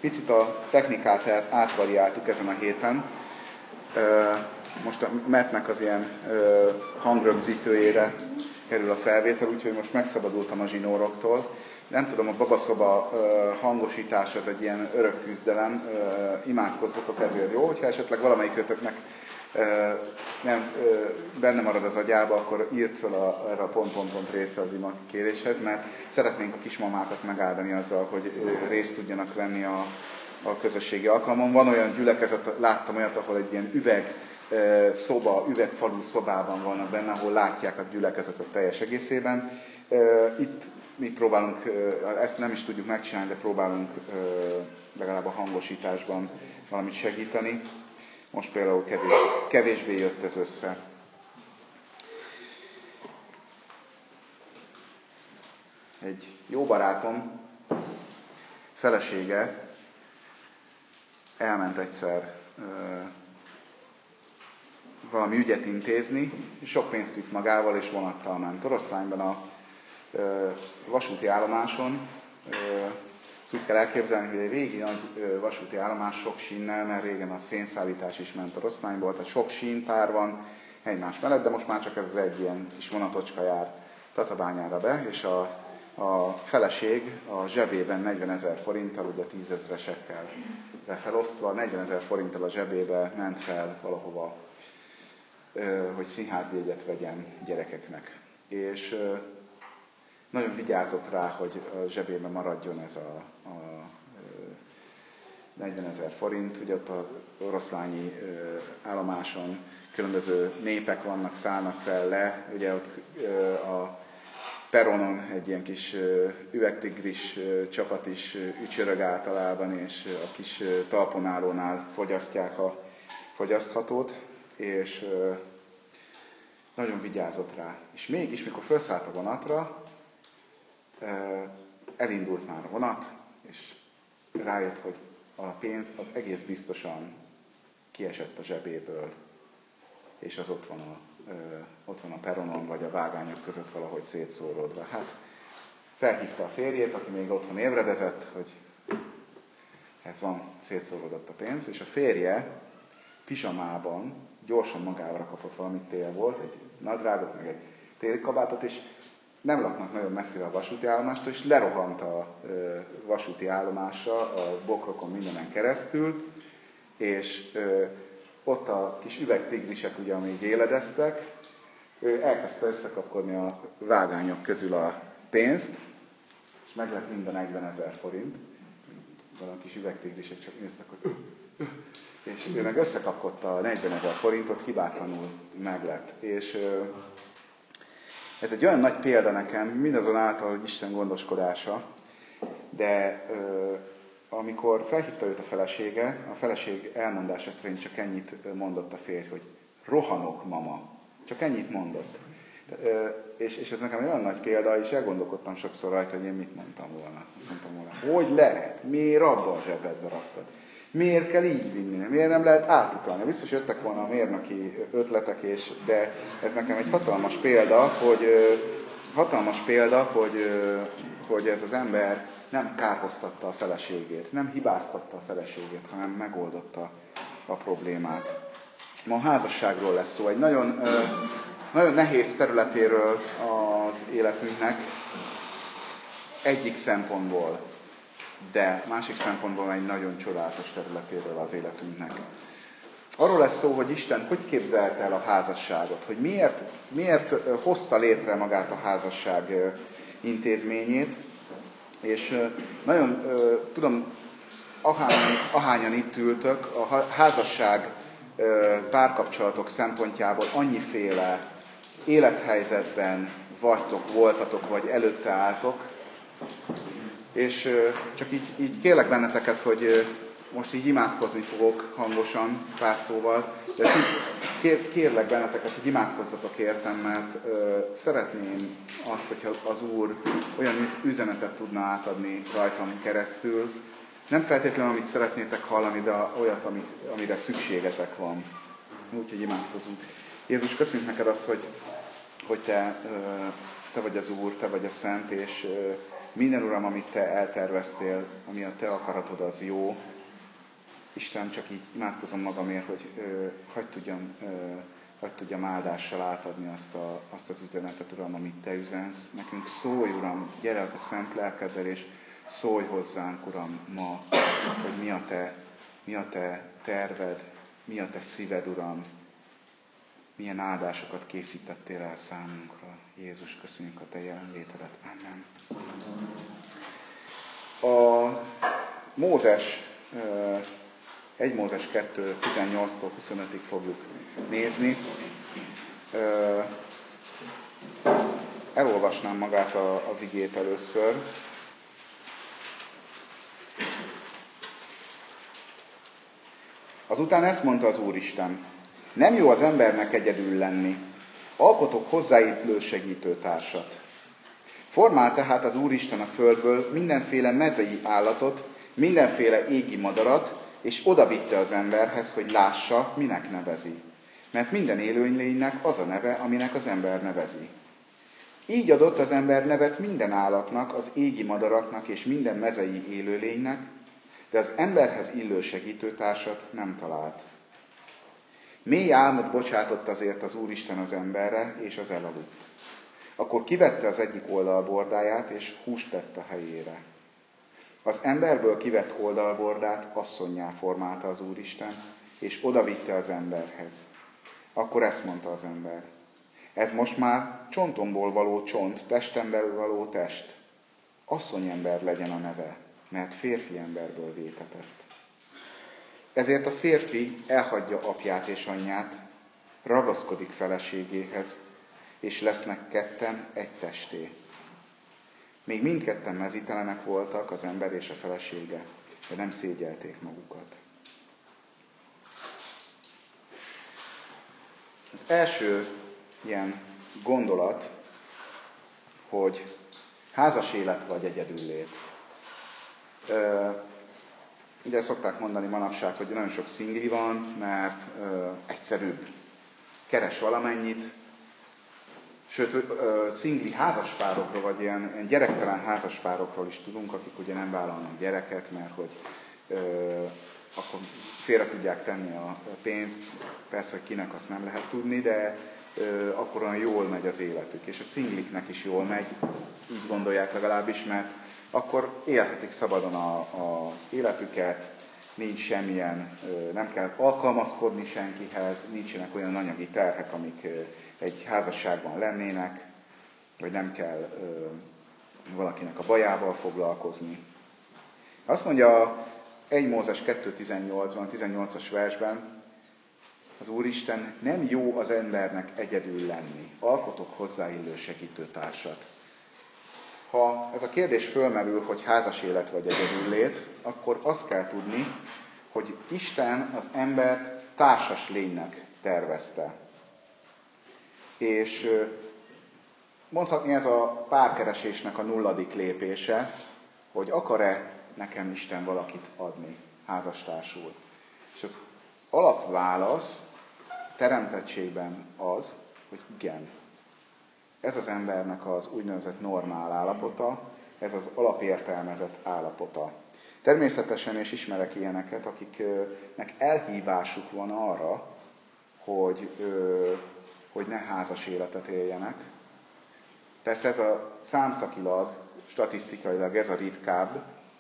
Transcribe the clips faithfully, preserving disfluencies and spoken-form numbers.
Picit a technikát átvariáltuk ezen a héten. Most a Mattnek az ilyen hangrögzítőjére kerül a felvétel, úgyhogy most megszabadultam a zsinóroktól. Nem tudom, a babaszoba hangosítás az egy ilyen örök küzdelem, imádkozzatok, ezért jó, hogyha esetleg valamelyikötöknek nem, benne marad az agyába, akkor írt fel a, erre a pont-pont-pont része az ima kéréshez, mert szeretnénk a kismamákat megáldani azzal, hogy részt tudjanak venni a, a közösségi alkalmon. Van olyan gyülekezet, láttam olyat, ahol egy ilyen üveg szoba, üvegfalú szobában vannak benne, ahol látják a gyülekezetet teljes egészében. Itt mi próbálunk, ezt nem is tudjuk megcsinálni, de próbálunk legalább a hangosításban valamit segíteni. Most például kevés, kevésbé jött ez össze. Egy jó barátom felesége elment egyszer valami ügyet intézni, és sok pénzt vitt magával, és vonattal ment. Oroszlányban a vasúti állomáson, ezt úgy kell elképzelni, hogy egy régi nagy vasúti állomás sok sínnel, mert régen a szénszállítás is ment Oroszlányból, tehát sok sínpár van egymás mellett, de most már csak ez az egy ilyen kis vonatocska jár Tatabányára be, és a, a feleség a zsebében negyvenezer forinttal, ugye tízezresekkel felosztva, negyvenezer forinttal a zsebébe ment fel valahova, hogy színházjegyet vegyen gyerekeknek. És nagyon vigyázott rá, hogy a zsebében maradjon ez a, a negyvenezer forint. Ugye ott a oroszlányi állomáson különböző népek vannak, szállnak fel le. Ugye ott a peronon egy ilyen kis üvegtigris csapat is ücsörög általában, és a kis talponálónál fogyasztják a fogyaszthatót, és nagyon vigyázott rá. És mégis, mikor felszállt a vonatra, elindult már a vonat, és rájött, hogy a pénz az egész biztosan kiesett a zsebéből, és az ott van a, ott van a peronon, vagy a vágányok között valahogy szétszóródva. Hát felhívta a férjét, aki még otthon ébredezett, hogy ez van, szétszóródott a pénz, és a férje pizsamában gyorsan magára kapott valamit, tél volt, egy nadrágot, meg egy térkabátot, és nem laknak nagyon messzire a vasúti állomástól, és lerohant a vasúti állomásra, a bokrokon mindenen keresztül, és ott a kis üvegtigrisek, ugye, amíg éledeztek, ő elkezdte összekapkodni a vágányok közül a pénzt, és meg lett mind a negyvenezer forint. Valami kis üvegtigrisek csak néztek, hogy öh, öh, és ő meg összekapkodta a negyvenezer forintot, hibátlanul meglett. És ez egy olyan nagy példa nekem, mindazonáltal, hogy Isten gondoskodása, de amikor felhívta őt a felesége, a feleség elmondása szerint csak ennyit mondott a férj, hogy rohanok, mama. Csak ennyit mondott. És, és ez nekem olyan nagy példa, és elgondolkodtam sokszor rajta, hogy én mit mondtam volna. Azt mondtam volna, hogy lehet? Miért abba a zsebedbe raktad? Miért kell így vinni? Miért nem lehet átutalni? Biztos jöttek volna a mérnöki ötletek, és, de ez nekem egy hatalmas példa, hogy, hatalmas példa, hogy, hogy ez az ember nem kárhoztatta a feleségét, nem hibáztatta a feleségét, hanem megoldotta a problémát. Ma a házasságról lesz szó, egy nagyon, nagyon nehéz területéről az életünknek egyik szempontból, de másik szempontból egy nagyon csodálatos területéről az életünknek. Arról lesz szó, hogy Isten hogy képzelte el a házasságot, hogy miért, miért hozta létre magát a házasság intézményét, és nagyon tudom, ahányan, ahányan itt ültök, a házasság párkapcsolatok szempontjából annyiféle élethelyzetben vagytok, voltatok, vagy előtte álltok, és csak így, így kérlek benneteket, hogy most így imádkozni fogok hangosan, pár szóval, de kér, kérlek benneteket, hogy imádkozzatok értem, mert szeretném azt, hogyha az Úr olyan üzenetet tudna átadni rajtam keresztül, nem feltétlenül, amit szeretnétek hallani, de olyat, amit, amire szükségetek van. Úgyhogy imádkozunk. Jézus, köszönjük neked azt, hogy, hogy te, te vagy az Úr, te vagy a Szent, és Minden, Uram, amit Te elterveztél, ami a Te akaratod, az jó. Isten, csak így imádkozom magamért, hogy ö, hagyd tudjam, ö, hagyd tudjam áldással átadni azt, a, azt az üzenetet, Uram, amit Te üzensz. Nekünk szólj, Uram, gyere a Te szent lelkeddel, és szólj hozzánk, Uram, ma, hogy mi a Te, mi a Te terved, mi a Te szíved, Uram, milyen áldásokat készítettél el számunkra. Jézus, köszönjük a Te jelenlétedet. Amen. A Mózes, egy Mózes kettő tizennyolctól huszonötig fogjuk nézni. Elolvasnám magát az igét először. Azután ezt mondta az Úristen: nem jó az embernek egyedül lenni, alkotok hozzáillő segítőtársat. Formál tehát az Úristen a földből mindenféle mezei állatot, mindenféle égi madarat, és odavitte az emberhez, hogy lássa, minek nevezi. Mert minden élőlénynek az a neve, aminek az ember nevezi. Így adott az ember nevet minden állatnak, az égi madaraknak és minden mezei élőlénynek, de az emberhez illő segítőtársat nem talált. Mély álmot bocsátott azért az Úristen az emberre, és az elaludt. Akkor kivette az egyik oldalbordáját, és húst tett a helyére. Az emberből kivett oldalbordát asszonnyá formálta az Úristen, és odavitte az emberhez. Akkor ezt mondta az ember: ez most már csontomból való csont, testemben való test. Asszonyember legyen a neve, mert férfi emberből vétetett. Ezért a férfi elhagyja apját és anyját, ragaszkodik feleségéhez, és lesznek ketten egy testé. Még mindketten mezítelenek voltak, az ember és a felesége, de nem szégyelték magukat. Az első ilyen gondolat, hogy házas élet vagy egyedüllét. Ugye szokták mondani manapság, hogy nagyon sok szingli van, mert ö, egyszerűbb, keres valamennyit. Sőt, ö, szingli házaspárokról, vagy ilyen, ilyen gyerektelen házaspárokról is tudunk, akik ugye nem vállalnak gyereket, mert hogy ö, akkor félre tudják tenni a pénzt. Persze, hogy kinek, azt nem lehet tudni, de ö, akkor olyan jól megy az életük. És a szingliknek is jól megy, így gondolják legalábbis, mert akkor élhetik szabadon a, az életüket, nincs semmilyen, nem kell alkalmazkodni senkihez, nincsenek olyan anyagi terhek, amik egy házasságban lennének, vagy nem kell valakinek a bajával foglalkozni. Azt mondja egy Mózes kettő tizennyolcban, tizennyolcas versben, az Úristen: nem jó az embernek egyedül lenni, alkotok hozzáillő segítőtársat. Ha ez a kérdés fölmerül, hogy házas élet vagy egyedüllét, akkor azt kell tudni, hogy Isten az embert társas lénynek tervezte. És mondhatni, ez a párkeresésnek a nulladik lépése, hogy akar-e nekem Isten valakit adni házastársul. És az alapválasz teremtettségben az, hogy igen. Ez az embernek az úgynevezett normál állapota, ez az alapértelmezett állapota. Természetesen, és ismerek ilyeneket, akiknek elhívásuk van arra, hogy, hogy ne házas életet éljenek. Persze ez a számszakilag, statisztikailag ez a ritkább.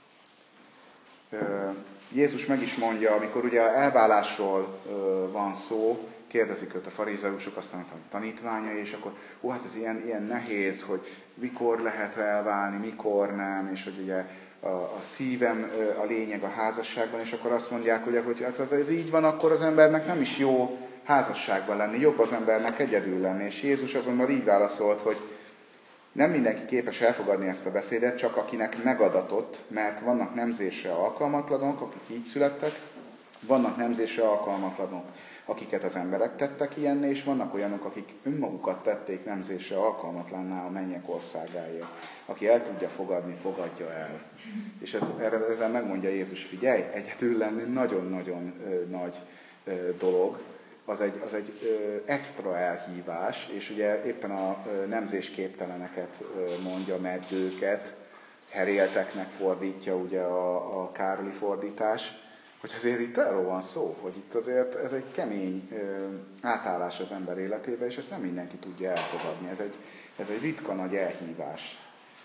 Jézus meg is mondja, amikor ugye elválásról van szó, kérdezik őt a farizeusok, aztán a tanítványai, és akkor hú, hát ez ilyen, ilyen nehéz, hogy mikor lehet elválni, mikor nem, és hogy ugye a, a szívem a lényeg a házasságban, és akkor azt mondják, hogy, hogy hát az, ez így van, akkor az embernek nem is jó házasságban lenni, jobb az embernek egyedül lenni. És Jézus azonban így válaszolt, hogy nem mindenki képes elfogadni ezt a beszédet, csak akinek megadatott, mert vannak nemzésre alkalmatlanok, akik így születtek, vannak nemzésre alkalmatlanok, akiket az emberek tettek ilyenné, és vannak olyanok, akik önmagukat tették nemzésre alkalmatlanná a mennyek országáért. Aki el tudja fogadni, fogadja el. És ez, ezzel megmondja Jézus: figyelj, egyedül lenni nagyon-nagyon ö, nagy ö, dolog, az egy, az egy ö, extra elhívás, és ugye éppen a ö, nemzésképteleneket ö, mondja, meddőket, herélteknek fordítja ugye a, a Károli fordítás, hogy azért itt arról van szó, hogy itt azért ez egy kemény ö, átállás az ember életébe, és ezt nem mindenki tudja elfogadni. Ez egy, ez egy ritka nagy elhívás.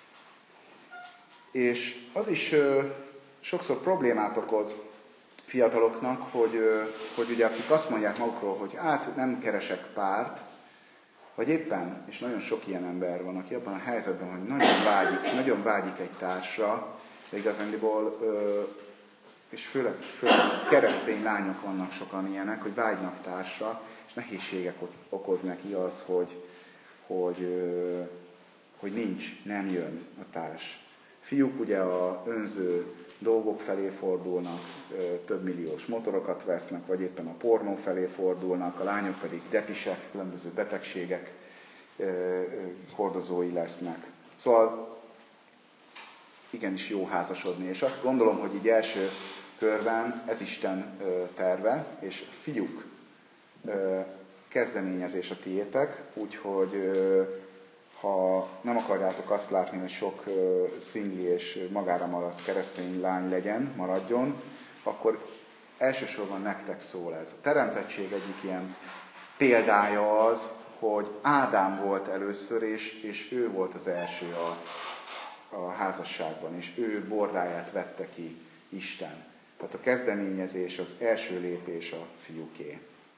És az is ö, sokszor problémát okoz fiataloknak, hogy, ö, hogy ugye akik azt mondják magukról, hogy hát nem keresek párt, vagy éppen, és nagyon sok ilyen ember van, aki abban a helyzetben, hogy nagyon vágyik, nagyon vágyik egy társra, de igazándiból, ö, és főleg, főleg keresztény lányok vannak sokan ilyenek, hogy vágynak társra, és nehézségek okoz neki az, hogy, hogy, ö, hogy nincs, nem jön a társ. Fiúk ugye a önző dolgok felé fordulnak, több milliós motorokat vesznek, vagy éppen a pornó felé fordulnak, a lányok pedig depisek, különböző betegségek hordozói lesznek. Szóval igenis jó házasodni, és azt gondolom, hogy így első körben ez Isten terve, és fiúk kezdeményezés a tiétek, úgyhogy ha nem akarjátok azt látni, hogy sok uh, szingli és magára maradt keresztény lány legyen, maradjon, akkor elsősorban nektek szól ez. A teremtettség egyik ilyen példája az, hogy Ádám volt először, és, és ő volt az első a, a házasságban, és ő bordáját vette ki Isten. Tehát a kezdeményezés, az első lépés a fiúké.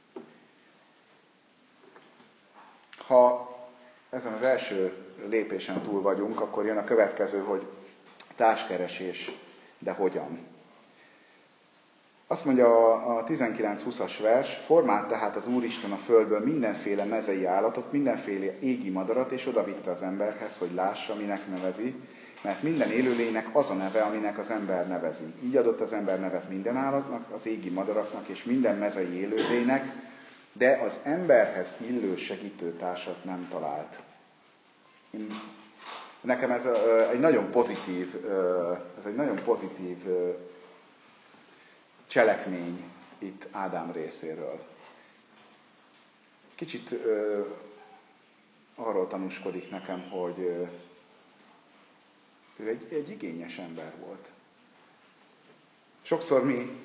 Ha ezen az első lépésen túl vagyunk, akkor jön a következő, hogy társkeresés, de hogyan? Azt mondja a tizenkilenc húszas vers, formált tehát az Úristen a földből mindenféle mezei állatot, mindenféle égi madarat, és odavitte az emberhez, hogy lássa, minek nevezi, mert minden élőlénynek az a neve, aminek az ember nevezi. Így adott az ember nevet minden állatnak, az égi madaraknak és minden mezei élőlénynek, de az emberhez illő segítőtársat nem talált. Nekem ez egy nagyon pozitív, ez egy nagyon pozitív cselekmény itt Ádám részéről. Kicsit arról tanúskodik nekem, hogy ő egy, egy igényes ember volt. Sokszor mi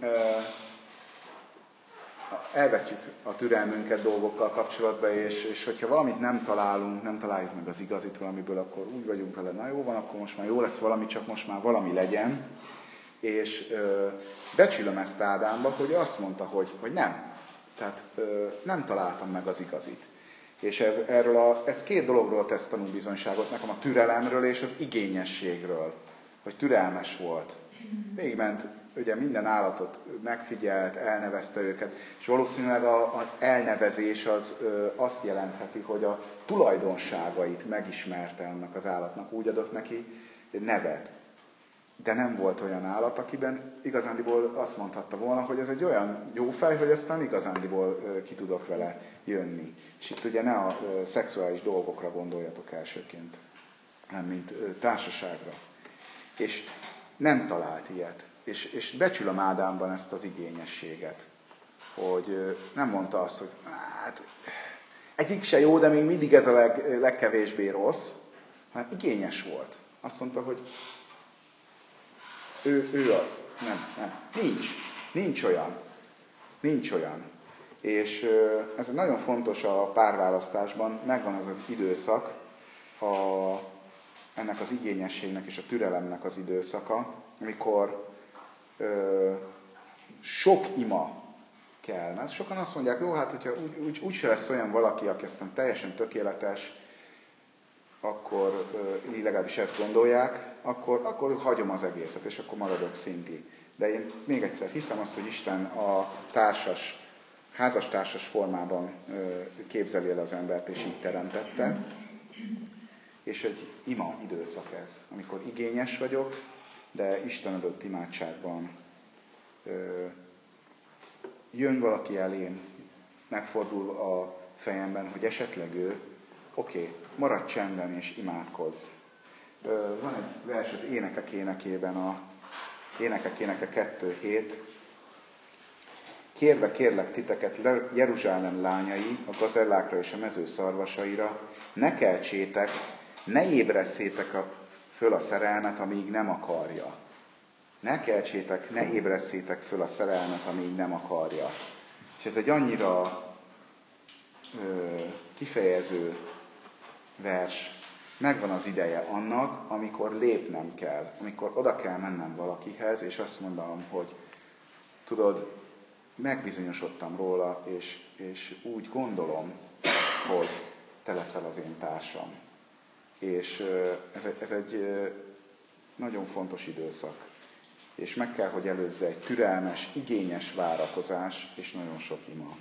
elvesztjük a türelmünket dolgokkal kapcsolatban, és, és hogyha valamit nem találunk, nem találjuk meg az igazit valamiből, akkor úgy vagyunk vele, na jó van, akkor most már jó lesz valami, csak most már valami legyen. És ö, becsülöm ezt Ádámba, hogy azt mondta, hogy, hogy nem. Tehát ö, nem találtam meg az igazit. És ez, erről a, ez két dologról tesz tanúbizonyságot, nekem a türelemről és az igényességről, hogy türelmes volt. Végigment, ugye minden állatot megfigyelt, elnevezte őket, és valószínűleg az elnevezés az ö, azt jelentheti, hogy a tulajdonságait megismerte annak az állatnak, úgy adott neki nevet. De nem volt olyan állat, akiben igazándiból azt mondhatta volna, hogy ez egy olyan jó fej, hogy aztán igazándiból ö, ki tudok vele jönni. És itt ugye ne a ö, szexuális dolgokra gondoljatok elsőként, hanem mint ö, társaságra. És nem talált ilyet. És, és becsülöm Ádámban ezt az igényességet, hogy nem mondta azt, hogy hát egyik se jó, de még mindig ez a leg, legkevésbé rossz, hanem igényes volt. Azt mondta, hogy ő, ő az. Nem, nem. Nincs. Nincs olyan. Nincs olyan. És ez nagyon fontos a párválasztásban, megvan az az időszak, a, ennek az igényességnek és a türelemnek az időszaka, amikor Ö, sok ima kell. Mert sokan azt mondják, jó, hát hogyha úgy, úgy, úgy se lesz olyan valaki, aki aztán teljesen tökéletes, akkor így legalábbis ezt gondolják, akkor, akkor hagyom az egészet, és akkor maradok szingli. De én még egyszer hiszem azt, hogy Isten a társas, házastársas formában ö, képzeli el az embert, és így teremtette. És egy ima időszak ez, amikor igényes vagyok, de Isten adott imádságban ö, jön valaki elém, megfordul a fejemben, hogy esetleg ő, oké, okay, maradj csendben és imádkozz. Ö, van egy vers az Énekek énekében, a Énekek éneke kettő hét. Kérve kérlek titeket, Jeruzsálem lányai, a gazellákra és a mező szarvasaira, ne keltsétek, ne ébresszétek a föl a szerelmet, amíg nem akarja. Ne keltsétek, ne ébreszétek föl a szerelmet, amíg nem akarja. És ez egy annyira ö, kifejező vers. Megvan az ideje annak, amikor lépnem kell, amikor oda kell mennem valakihez, és azt mondom, hogy tudod, megbizonyosodtam róla, és, és úgy gondolom, hogy te leszel az én társam. És ez, ez egy nagyon fontos időszak. És meg kell, hogy előzze egy türelmes, igényes várakozás, és nagyon sok ima.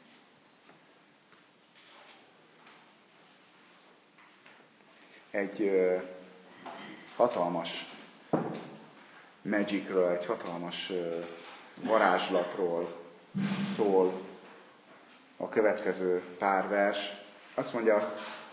Egy hatalmas magicről, egy hatalmas varázslatról szól a következő pár vers. Azt mondja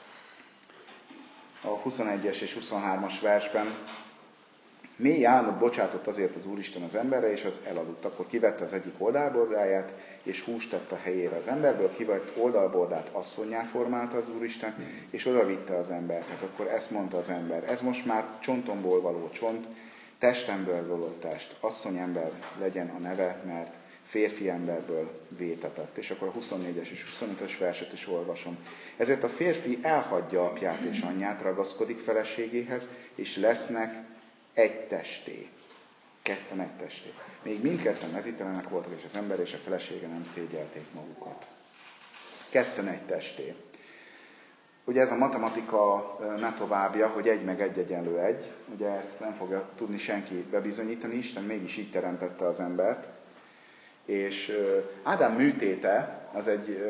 a huszonegyes és huszonhármas versben, mély álmot bocsátott azért az Úristen az emberre, és az elaludt. Akkor kivette az egyik oldalbordáját, és húst tett a helyére az emberből, kivett oldalbordát asszonnyá formálta az Úristen, és oda vitte az emberhez. Akkor ezt mondta az ember, ez most már csontomból való csont, testemből való test, asszony ember legyen a neve, mert férfi emberből vétetett. És akkor a huszonnégyes és huszonötös verset is olvasom. Ezért a férfi elhagyja apját és anyját, ragaszkodik feleségéhez, és lesznek egy testé. Ketten egy testé. Még mindketten mezítelenek voltak, és az ember és a felesége nem szégyelték magukat. Ketten egy testé. Ugye ez a matematika ne továbbja, hogy egy meg egy egyenlő egy. Ugye ezt nem fogja tudni senki bebizonyítani, Isten mégis így teremtette az embert. És Ádám műtéte az egy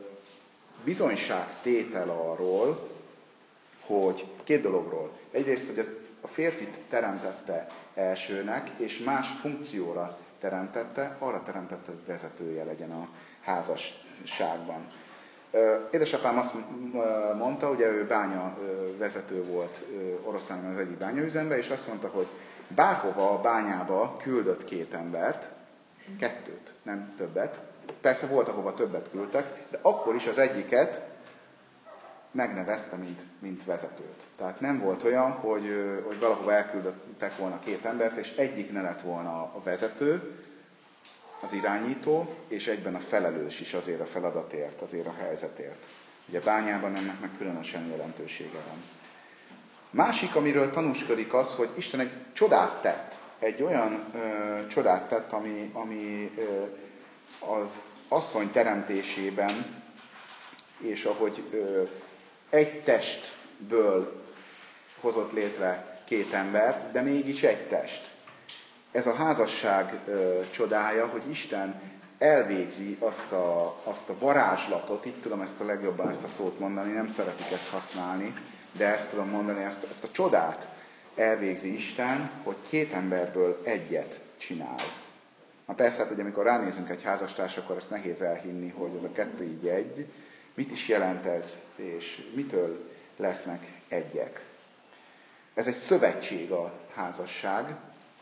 bizonyságtétel arról, hogy két dologról. Egyrészt, hogy az a férfit teremtette elsőnek, és más funkcióra teremtette, arra teremtette, hogy vezetője legyen a házasságban. Édesapám azt mondta, ugye ő bánya vezető volt Oroszlánban az egyik bányaüzemben, és azt mondta, hogy bárhova a bányába küldött két embert, kettőt, nem többet, persze volt, ahova többet küldtek, de akkor is az egyiket megnevezte, mint, mint vezetőt. Tehát nem volt olyan, hogy, hogy valahova elküldtek volna két embert, és egyik ne lett volna a vezető, az irányító, és egyben a felelős is azért a feladatért, azért a helyzetért. Ugye bányában ennek meg különösen jelentősége van. Másik, amiről tanúskodik az, hogy Isten egy csodát tett. Egy olyan ö, csodát tett, ami, ami ö, az asszony teremtésében, és ahogy ö, egy testből hozott létre két embert, de mégis egy test. Ez a házasság ö, csodája, hogy Isten elvégzi azt a, azt a varázslatot, így tudom ezt a legjobban ezt a szót mondani, nem szeretik ezt használni, de ezt tudom mondani, ezt, ezt a csodát elvégzi Isten, hogy két emberből egyet csinál. Na persze, hát, hogy amikor ránézünk egy házastárs, akkor ezt nehéz elhinni, hogy ez a kettő így egy. Mit is jelent ez, és mitől lesznek egyek? Ez egy szövetség a házasság,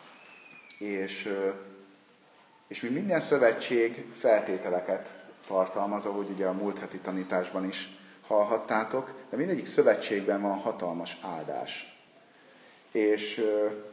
és, és mi minden szövetség feltételeket tartalmaz, ahogy ugye a múlt heti tanításban is hallhattátok, de mindegyik szövetségben van hatalmas áldás. És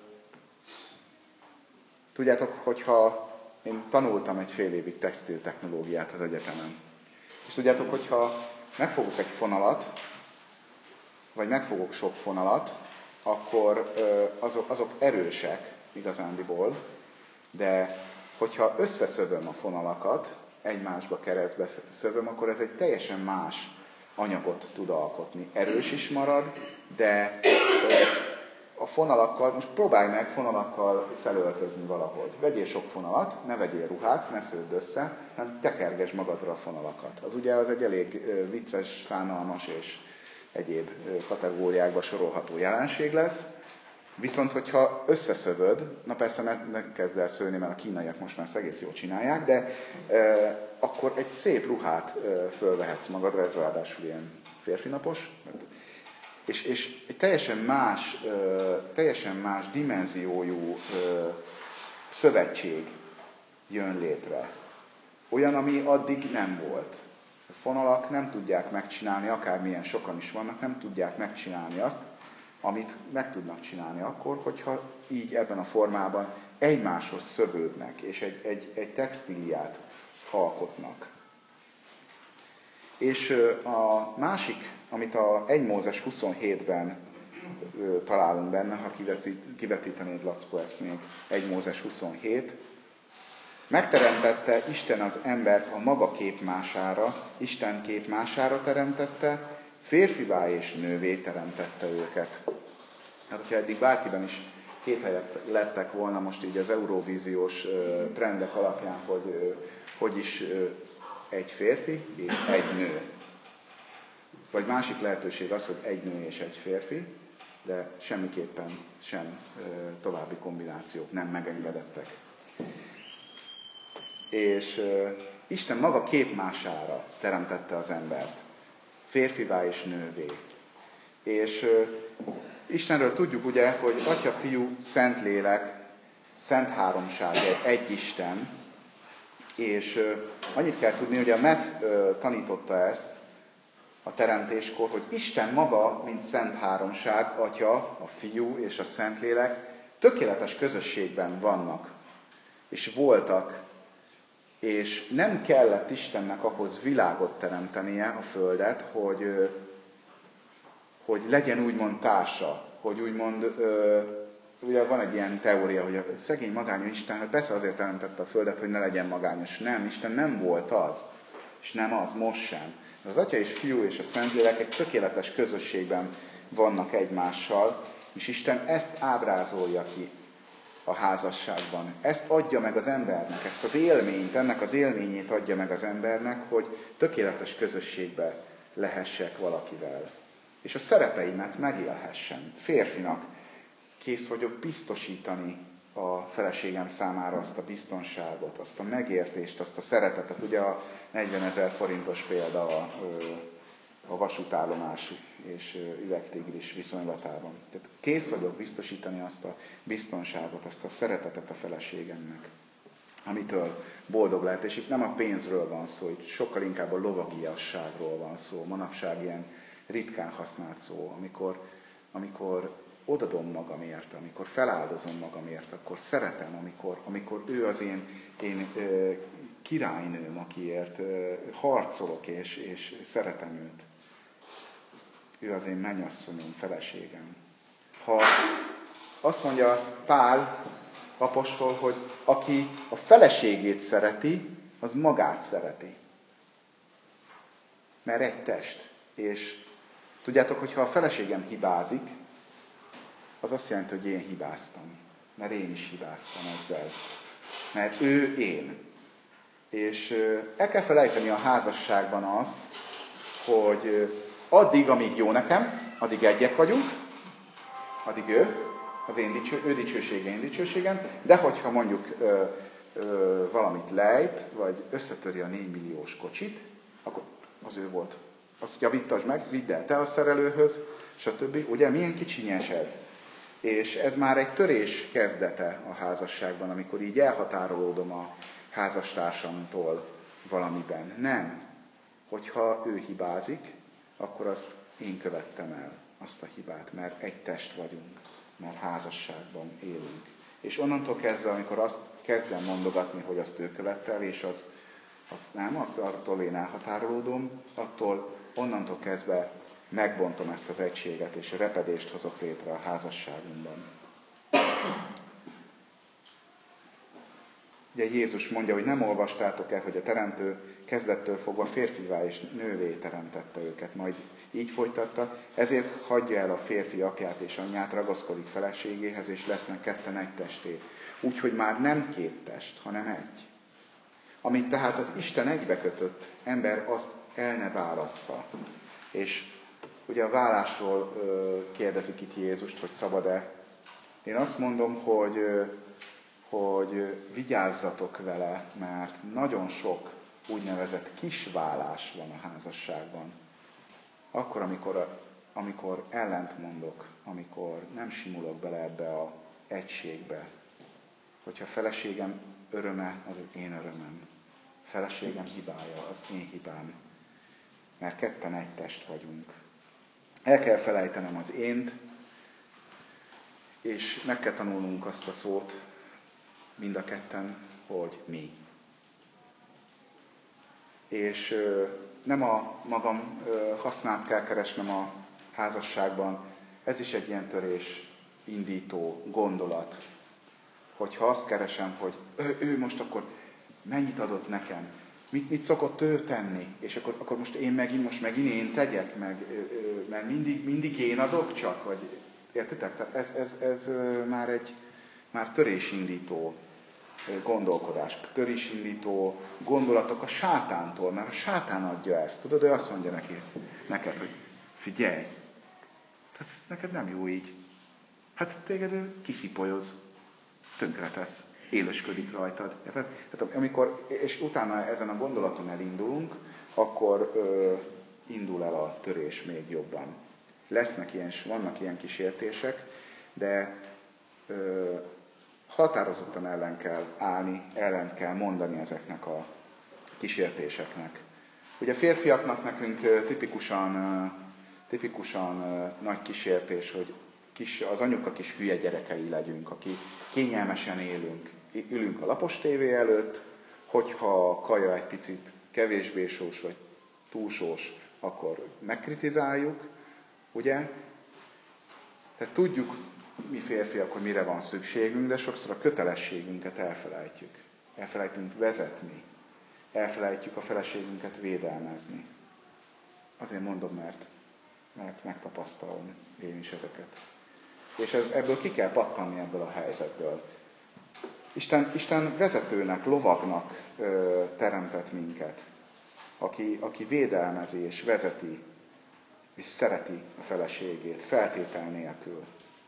tudjátok, hogyha én tanultam egy fél évig textiltechnológiát az egyetemen, és tudjátok, hogyha megfogok egy fonalat, vagy megfogok sok fonalat, akkor azok, azok erősek igazándiból, de hogyha összeszövöm a fonalakat, egymásba keresztbe szövöm, akkor ez egy teljesen más anyagot tud alkotni. Erős is marad, de a fonalakkal, most próbálj meg fonalakkal felöltözni valahogy. Vegyél sok fonalat, ne vegyél ruhát, ne sződd össze, hanem tekergesd magadra a fonalakat. Az ugye az egy elég vicces, szánalmas és egyéb kategóriákba sorolható jelenség lesz. Viszont, hogyha összeszövöd, na persze ne, ne kezd el szőni, mert a kínaiak most már ezt egész jól csinálják, de e, akkor egy szép ruhát e, fölvehetsz magadra, ez ráadásul ilyen férfinapos, és, és egy teljesen más, e, teljesen más dimenziójú e, szövetség jön létre. Olyan, ami addig nem volt. A fonalak nem tudják megcsinálni, akármilyen sokan is vannak, nem tudják megcsinálni azt, amit meg tudnak csinálni akkor, hogyha így ebben a formában egymáshoz szövődnek, és egy, egy, egy textíliát alkotnak. És a másik, amit a egy Mózes huszonhétben találunk benne, ha kivetítenéd, Lackó, ezt még, egy Mózes huszonhét, megteremtette Isten az embert a maga képmására, Isten képmására teremtette, férfivá és nővé teremtette őket. Hát, hogyha eddig bárkiben is két helyet lettek volna most így az eurovíziós trendek alapján, hogy hogy is egy férfi és egy nő. Vagy másik lehetőség az, hogy egy nő és egy férfi, de semmiképpen sem további kombinációk nem megengedettek. És Isten maga képmására teremtette az embert, férfivá és nővé. És Istenről tudjuk ugye, hogy Atya, Fiú, Szentlélek, Szent Háromság, egy Isten, és annyit kell tudni, hogy a Met tanította ezt a teremtéskor, hogy Isten maga, mint Szent Háromság, Atya, a Fiú és a Szentlélek tökéletes közösségben vannak, és voltak, és nem kellett Istennek ahhoz világot teremtenie, a Földet, hogy, hogy legyen úgymond társa, hogy úgymond, ugye van egy ilyen teória, hogy a szegény magányos Isten, hogy persze azért teremtette a Földet, hogy ne legyen magányos. Nem, Isten nem volt az, és nem az, most sem. Az Atya és Fiú és a Szentlélek egy tökéletes közösségben vannak egymással, és Isten ezt ábrázolja ki a házasságban. Ezt adja meg az embernek, ezt az élményt, ennek az élményét adja meg az embernek, hogy tökéletes közösségbe lehessek valakivel. És a szerepeimet megélhessem. Férfinak kész vagyok biztosítani a feleségem számára azt a biztonságot, azt a megértést, azt a szeretetet. Ugye a negyvenezer forintos példa a, a vasútállomás és üvegtigris viszonylatában. Tehát kész vagyok biztosítani azt a biztonságot, azt a szeretetet a feleségemnek, amitől boldog lehet. És itt nem a pénzről van szó, itt sokkal inkább a lovagiasságról van szó. Manapság ilyen ritkán használt szó, amikor, amikor odadom magamért, amikor feláldozom magamért, akkor szeretem, amikor, amikor ő az én, én ö, királynőm, akiért ö, harcolok és, és szeretem őt. Ő az én mennyasszonyom, feleségem. Ha azt mondja Pál apostol, hogy aki a feleségét szereti, az magát szereti. Mert egy test. És tudjátok, hogy ha a feleségem hibázik, az azt jelenti, hogy én hibáztam. Mert én is hibáztam ezzel. Mert ő én. És el kell felejteni a házasságban azt, hogy addig, amíg jó nekem, addig egyek vagyunk, addig ő, az én dicső, ő dicsősége, én dicsőségem, de hogyha mondjuk ö, ö, valamit lejt, vagy összetöri a négy milliós kocsit, akkor az ő volt. Azt javítasd meg, vidd el te a szerelőhöz, stb. Ugye, milyen kicsinyes ez? És ez már egy törés kezdete a házasságban, amikor így elhatárolódom a házastársamtól valamiben. Nem. Hogyha ő hibázik, akkor azt én követtem el, azt a hibát, mert egy test vagyunk, mert házasságban élünk. És onnantól kezdve, amikor azt kezdem mondogatni, hogy azt ő követte el, és az, az nem, azt attól én elhatárolódom, attól onnantól kezdve megbontom ezt az egységet, és repedést hozok létre a házasságunkban. Ugye Jézus mondja, hogy nem olvastátok el, hogy a Teremtő kezdettől fogva férfivá és nővé teremtette őket, majd így folytatta, ezért hagyja el a férfi apját és anyját, ragaszkodik feleségéhez, és lesznek ketten egy testé. Úgyhogy már nem két test, hanem egy. Amit tehát az Isten egybekötött, ember azt el ne válassza. És ugye a válásról kérdezik itt Jézust, hogy szabad-e. Én azt mondom, hogy, hogy vigyázzatok vele, mert nagyon sok úgynevezett kisválás van a házasságban. Akkor, amikor, amikor ellent mondok, amikor nem simulok bele ebbe az egységbe, hogyha feleségem öröme, az én örömem. Feleségem hibája, az én hibám. Mert ketten egy test vagyunk. El kell felejtenem az ént, És meg kell tanulnunk azt a szót mind a ketten, hogy mi. És ö, nem a magam ö, hasznát kell keresnem a házasságban, ez is egy ilyen törés indító gondolat. Hogyha azt keresem, hogy ő, ő most akkor mennyit adott nekem, mit, mit szokott ő tenni, és akkor, akkor most én megint, most megint én tegyek, meg, mert mindig, mindig én adok csak, vagy értitek? Tehát ez, ez, ez már egy már törésindító gondolkodás, törésindító gondolatok a sátántól, mert a sátán adja ezt. Tudod, ő azt mondja neki, neked, hogy figyelj, ez neked nem jó így. Hát téged ő kiszipolyoz, tönkretesz, élesködik rajtad. Tehát amikor, és utána ezen a gondolaton elindulunk, akkor ö, indul el a törés még jobban. Lesznek ilyen, vannak ilyen kísértések, de ö, határozottan ellen kell állni, ellen kell mondani ezeknek a kísértéseknek. Ugye férfiaknak nekünk tipikusan, tipikusan nagy kísértés, hogy kis, az anyuka kis hülye gyerekei legyünk, akik kényelmesen élünk. Ülünk a lapos tévé előtt, hogyha a kaja egy picit kevésbé sós vagy túl sós, akkor megkritizáljuk, ugye? Tehát tudjuk, mi férfiak, hogy mire van szükségünk, de sokszor a kötelességünket elfelejtjük. Elfelejtünk vezetni. Elfelejtjük a feleségünket védelmezni. Azért mondom, mert, mert megtapasztalom én is ezeket. És ebből ki kell pattanni ebből a helyzetből. Isten, Isten vezetőnek, lovagnak ö, teremtett minket, aki, aki védelmezi és vezeti, és szereti a feleségét, feltétel nélkül.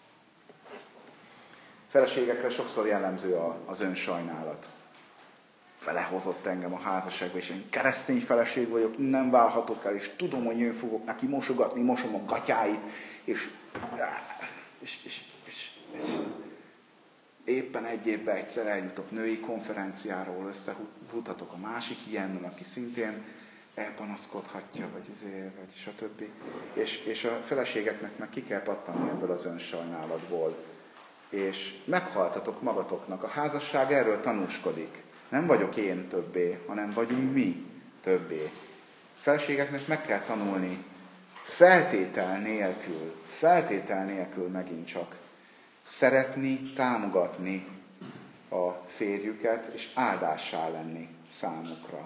Feleségekre sokszor jellemző az önsajnálat. Felehozott engem a házasságba, és én keresztény feleség vagyok, nem válhatok el, és tudom, hogy én fogok neki mosogatni, mosom a gatyáit, és, és, és, és, és éppen egy évben egyszer eljutok női konferenciáról, összefutatok a másik ilyennel, aki szintén elpanaszkodhatja, vagy izé, vagy stb. És, és a feleségeknek meg ki kell pattanni ebből az önsajnálatból. És meghaltatok magatoknak. A házasság erről tanúskodik. Nem vagyok én többé, hanem vagyunk mi többé. Feleségeknek meg kell tanulni feltétel nélkül, feltétel nélkül megint csak szeretni, támogatni a férjüket, és áldássá lenni számukra.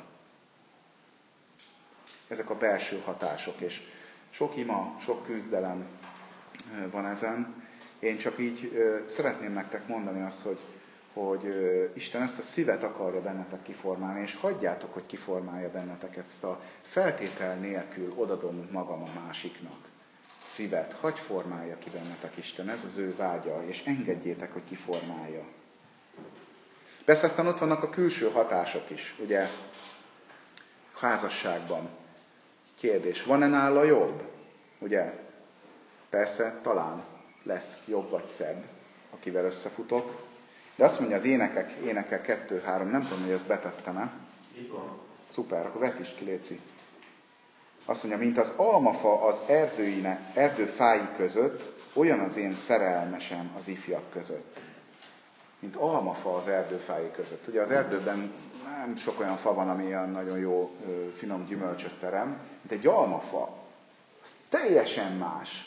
Ezek a belső hatások, és sok ima, sok küzdelem van ezen. Én csak így ö, szeretném nektek mondani azt, hogy, hogy ö, Isten ezt a szívet akarja bennetek kiformálni, és hagyjátok, hogy kiformálja bennetek ezt a feltétel nélkül odadom magam a másiknak szívet. Hagy formálja ki bennetek Isten, ez az ő vágya, és engedjétek, hogy kiformálja. Persze aztán ott vannak a külső hatások is, ugye, házasságban. Kérdés, van-e nála jobb? Ugye, persze, talán lesz jobb vagy szebb, akivel összefutok. De azt mondja az énekek, énekel kettő három, nem tudom, hogy ezt betettem-e. Szuper, akkor vett is ki, léci. Azt mondja, mint az almafa az erdőine, erdőfái között, olyan az én szerelmesem az ifjak között. Mint almafa az erdőfái között. Ugye az erdőben nem sok olyan fa van, ami olyan nagyon jó, finom gyümölcsöt terem, mint egy almafa. Az teljesen más.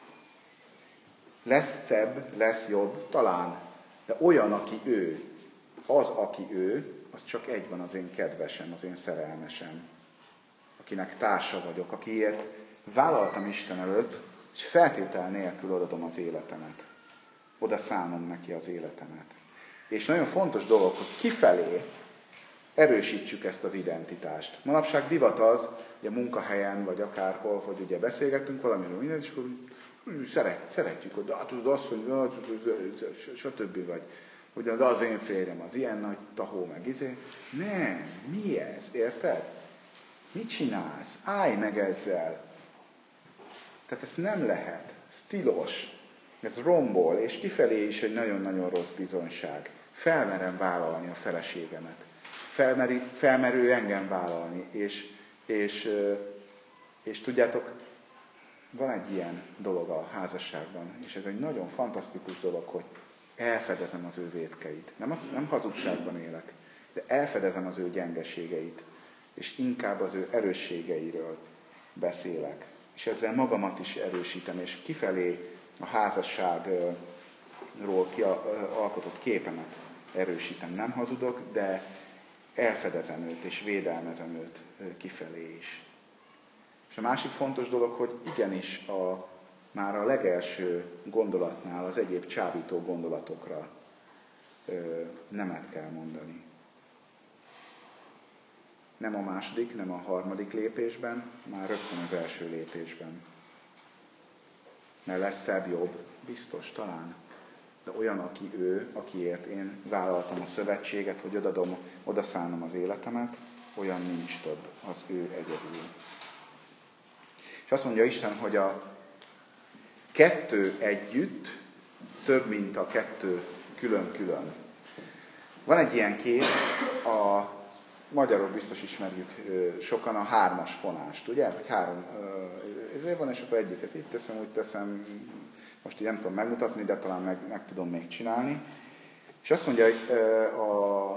Lesz szebb, lesz jobb, talán, de olyan, aki ő, az, aki ő, az csak egy van, az én kedvesem, az én szerelmesem, akinek társa vagyok, akiért vállaltam Isten előtt, hogy feltétel nélkül odadom az életemet. Oda szánom neki az életemet. És nagyon fontos dolog, hogy kifelé erősítsük ezt az identitást. Manapság divat az, hogy a munkahelyen, vagy akárhol, hogy ugye beszélgetünk valamiről, minden, és akkor Szeret, szeretjük, hogy hát az asszony, stb. Vagy, hogy az én férjem az ilyen nagy tahó, meg izé. Nem, mi ez, érted? Mit csinálsz? Állj meg ezzel. Tehát ez nem lehet. Ez tilos. Ez rombol, és kifelé is egy nagyon-nagyon rossz bizonyság. Felmerem vállalni a feleségemet. Felmeri, felmerő engem vállalni. És, és, és tudjátok, van egy ilyen dolog a házasságban, és ez egy nagyon fantasztikus dolog, hogy elfedezem az ő vétkeit. Nem, az, nem hazugságban élek, de elfedezem az ő gyengeségeit, és inkább az ő erősségeiről beszélek. És ezzel magamat is erősítem, és kifelé a házasságról kialkotott képemet erősítem. Nem hazudok, de elfedezem őt, és védelmezem őt kifelé is. És a másik fontos dolog, hogy igenis a, már a legelső gondolatnál az egyéb csábító gondolatokra ö, nemet kell mondani. Nem a második, nem a harmadik lépésben, már rögtön az első lépésben. Mert lesz szebb, jobb, biztos, talán. De olyan, aki ő, akiért én vállaltam a szövetséget, hogy odadom, odaszállnom az életemet, olyan nincs több, az ő egyedül. És azt mondja Isten, hogy a kettő együtt több, mint a kettő külön-külön. Van egy ilyen kép, a magyarok biztos ismerjük sokan, a hármas fonást, ugye? Hogy három, ezért van, és akkor egyiket itt teszem, úgy teszem, most így nem tudom megmutatni, de talán meg, meg tudom még csinálni. És azt mondja a,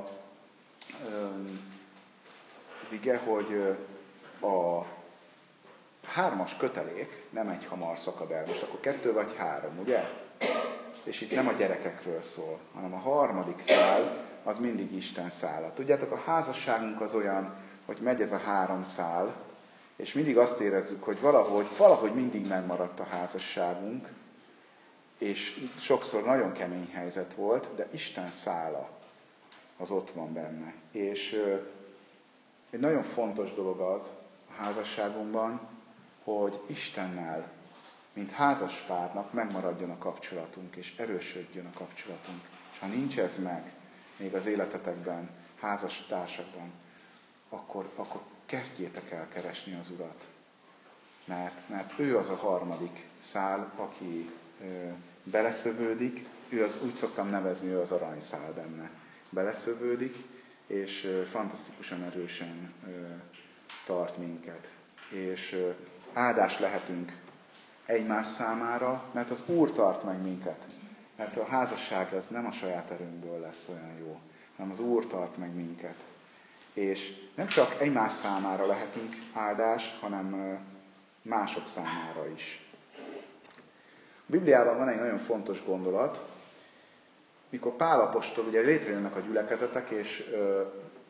az ige, hogy a hármas kötelék nem egy hamar szakad el. Most akkor kettő vagy három, ugye? És itt nem a gyerekekről szól, hanem a harmadik szál, az mindig Isten szála. Tudjátok, a házasságunk az olyan, hogy megy ez a három szál, és mindig azt érezzük, hogy valahogy, valahogy mindig megmaradt a házasságunk, és sokszor nagyon kemény helyzet volt, de Isten szála az ott van benne. És egy nagyon fontos dolog az a házasságunkban, hogy Istennel, mint házaspárnak megmaradjon a kapcsolatunk, és erősödjön a kapcsolatunk. És ha nincs ez meg, még az életetekben, házastársakban, akkor, akkor kezdjétek el keresni az Urat. Mert, mert ő az a harmadik szál, aki ö, beleszövődik, ő az, úgy szoktam nevezni, ő az aranyszál benne. Beleszövődik, és ö, fantasztikusan erősen ö, tart minket. És ö, áldás lehetünk egymás számára, mert az Úr tart meg minket. Mert a házasság az nem a saját erőnkből lesz olyan jó, hanem az Úr tart meg minket. És nem csak egymás számára lehetünk áldás, hanem mások számára is. A Bibliában van egy nagyon fontos gondolat, mikor Pál apostol, ugye létrejönnek a gyülekezetek, és ö,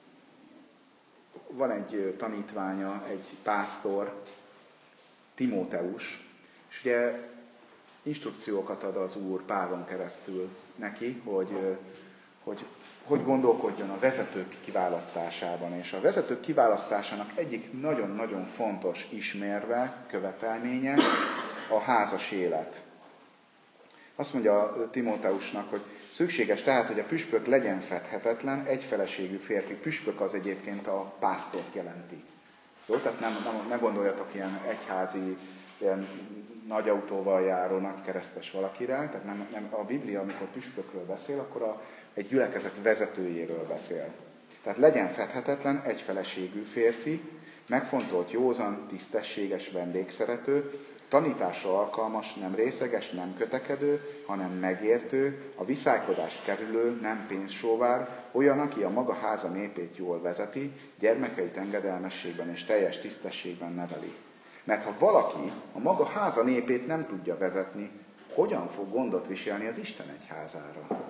van egy tanítványa, egy pásztor, Timóteus, és ugye instrukciókat ad az Úr Pálon keresztül neki, hogy, hogy hogy gondolkodjon a vezetők kiválasztásában. És a vezetők kiválasztásának egyik nagyon-nagyon fontos ismérve, követelménye a házas élet. Azt mondja Timóteusnak, hogy szükséges tehát, hogy a püspök legyen fedhetetlen, egyfeleségű férfi. Püspök az egyébként a pásztort jelenti. Jó? Tehát nem, nem, ne gondoljatok ilyen egyházi, ilyen nagy autóval járó, nagy keresztes valakire. Tehát nem, nem, a Biblia, amikor püspökről beszél, akkor a, egy gyülekezet vezetőjéről beszél. Tehát legyen fedhetetlen, egyfeleségű férfi, megfontolt, józan, tisztességes, vendégszerető, tanításra alkalmas, nem részeges, nem kötekedő, hanem megértő, a viszálykodást kerülő, nem pénzsóvár, olyan, aki a maga háza népét jól vezeti, gyermekeit engedelmességben és teljes tisztességben neveli. Mert ha valaki a maga háza népét nem tudja vezetni, hogyan fog gondot viselni az Isten egyházára?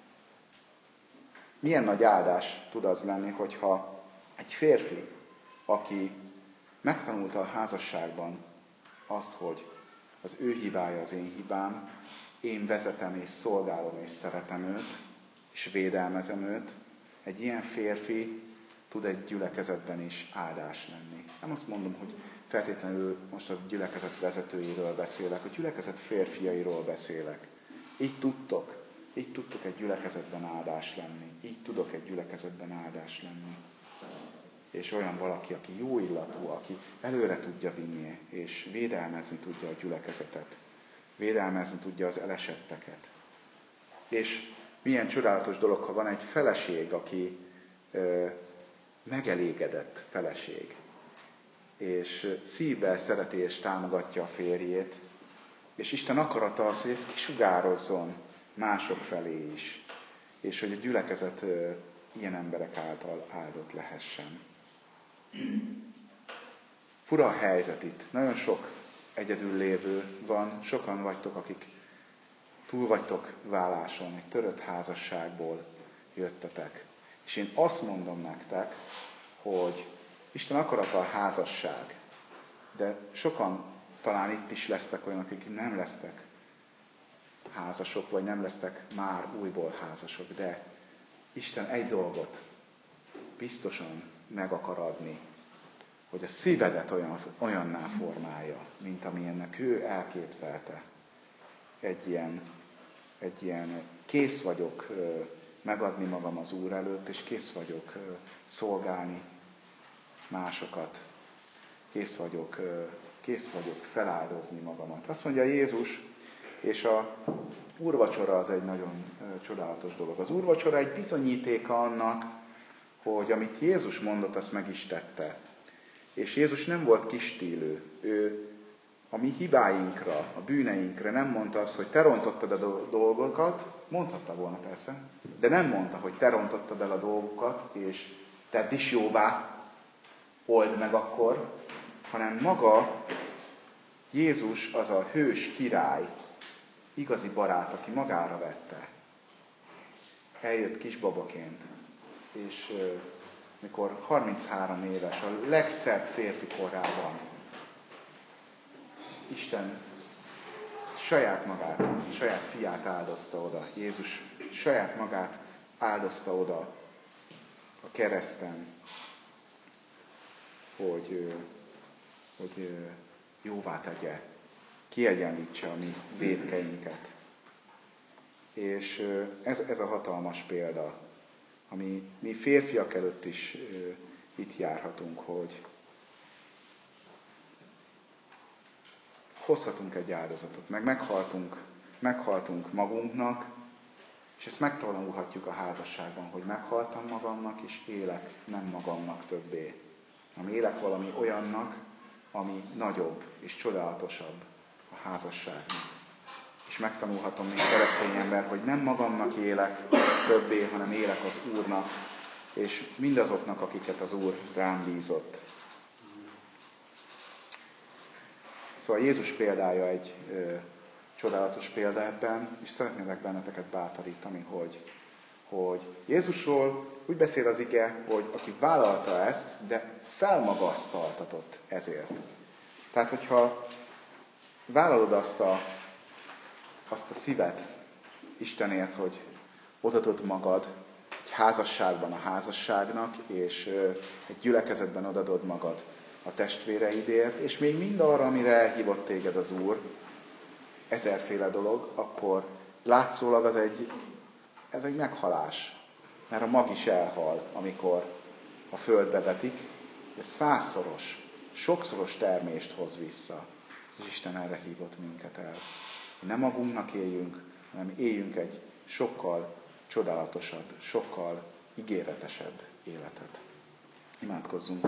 Milyen nagy áldás tud az lenni, hogyha egy férfi, aki megtanulta a házasságban azt, hogy az ő hibája az én hibám, én vezetem és szolgálom és szeretem őt, és védelmezem őt, egy ilyen férfi tud egy gyülekezetben is áldás lenni. Nem azt mondom, hogy feltétlenül most a gyülekezet vezetőiről beszélek, a gyülekezet férfiairól beszélek. Így tudtok, így tudtok egy gyülekezetben áldás lenni. Így tudok egy gyülekezetben áldás lenni. És olyan valaki, aki jó illatú, aki előre tudja vinni, és védelmezni tudja a gyülekezetet. Védelmezni tudja az elesetteket. És milyen csodálatos dolog, ha van egy feleség, aki ö, megelégedett feleség. és szívvel szereti és támogatja a férjét, és Isten akarata az, hogy ez kisugározzon mások felé is, és hogy a gyülekezet ilyen emberek által áldott lehessen. Fura a helyzet itt. Nagyon sok egyedül lévő van, sokan vagytok, akik túl vagytok váláson, egy törött házasságból jöttetek. És én azt mondom nektek, hogy Isten akarata a házasság, de sokan talán itt is lesztek olyanok, akik nem lesztek házasok, vagy nem lesztek már újból házasok, de Isten egy dolgot biztosan meg akar adni, hogy a szívedet olyan, olyanná formálja, mint amilyennek ő elképzelte. Egy ilyen, egy ilyen kész vagyok megadni magam az Úr előtt, és kész vagyok szolgálni másokat. Kész vagyok, kész vagyok feláldozni magamat. Azt mondja Jézus, és a úrvacsora az egy nagyon csodálatos dolog. Az úrvacsora egy bizonyítéka annak, hogy amit Jézus mondott, azt meg is tette. És Jézus nem volt kistílő. Ő a mi hibáinkra, a bűneinkre nem mondta azt, hogy te rontottad a dolgokat, mondhatta volna persze, de nem mondta, hogy te rontottad el a dolgokat, és tedd is jóvá, old meg akkor, hanem maga Jézus az a hős király, igazi barát, aki magára vette. Eljött kisbabaként, és euh, mikor harminchárom éves, a legszebb férfi korában, Isten saját magát, saját fiát áldozta oda. Jézus saját magát áldozta oda a kereszten, hogy, hogy jóvá tegye, kiegyenlítse a mi vétkeinket. És ez, ez a hatalmas példa, ami mi férfiak előtt is itt járhatunk, hogy hozhatunk egy áldozatot, meg meghaltunk, meghaltunk magunknak, és ezt megtanulhatjuk a házasságban, hogy meghaltam magamnak, és élek nem magamnak többé. Nem élek valami olyannak, ami nagyobb és csodálatosabb a házasságnak. És megtanulhatom, mint keresztény ember, hogy nem magamnak élek többé, hanem élek az Úrnak, és mindazoknak, akiket az Úr rám bízott. Szóval Jézus példája egy ö, csodálatos példa ebben, és szeretnélek benneteket bátorítani, hogy, hogy Jézusról úgy beszél az ige, hogy aki vállalta ezt, de felmagasztaltatott ezért. Tehát, hogyha vállalod azt a, azt a szívet Istenért, hogy odadod magad egy házasságban a házasságnak, és ö, egy gyülekezetben odadod magad a testvéreidért, és még mind arra, amire elhívott téged az Úr, ezerféle dolog, akkor látszólag az egy, ez egy meghalás. Mert a mag is elhal, amikor a földbe vetik, de százszoros, sokszoros termést hoz vissza. És Isten erre hívott minket el. Hogy nem magunknak éljünk, hanem éljünk egy sokkal csodálatosabb, sokkal ígéretesebb életet. Imádkozzunk!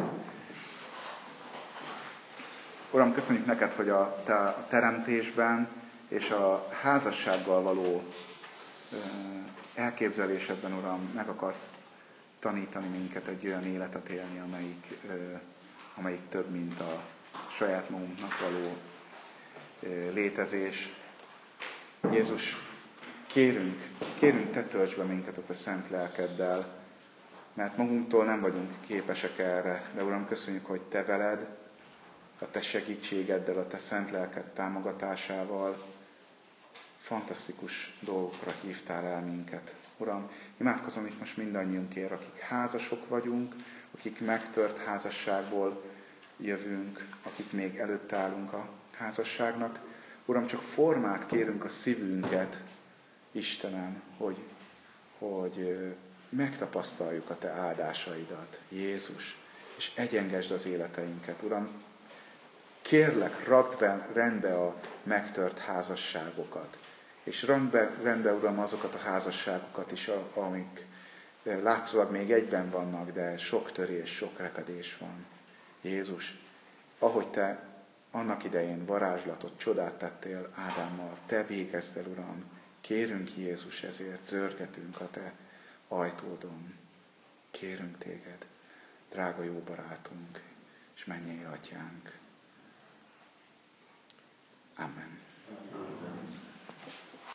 Uram, köszönjük neked, hogy a te a teremtésben és a házassággal való ö, elképzelésedben, Uram, meg akarsz tanítani minket egy olyan életet élni, amelyik, ö, amelyik több, mint a saját magunknak való ö, létezés. Jézus, kérünk, kérünk, te töltsd be minket a te szent lelkeddel, mert magunktól nem vagyunk képesek erre, de Uram, köszönjük, hogy te veled, a te segítségeddel, a te szent lelked támogatásával fantasztikus dolgokra hívtál el minket. Uram, imádkozom itt most mindannyiunkért, akik házasok vagyunk, akik megtört házasságból jövünk, akik még előtt állunk a házasságnak. Uram, csak formát kérünk a szívünket, Istenem, hogy, hogy megtapasztaljuk a te áldásaidat, Jézus, és egyengesd az életeinket. Uram, kérlek, rakd be, rendbe a megtört házasságokat, és rendbe, rendbe, Uram, azokat a házasságokat is, amik látszólag még egyben vannak, de sok törés, sok repedés van. Jézus, ahogy te annak idején varázslatot, csodát tettél Ádámmal, te végezd el, Uram. Kérünk Jézus ezért, zörgetünk a te ajtódon. Kérünk téged, drága jó barátunk, és mennyei atyánk. Amen.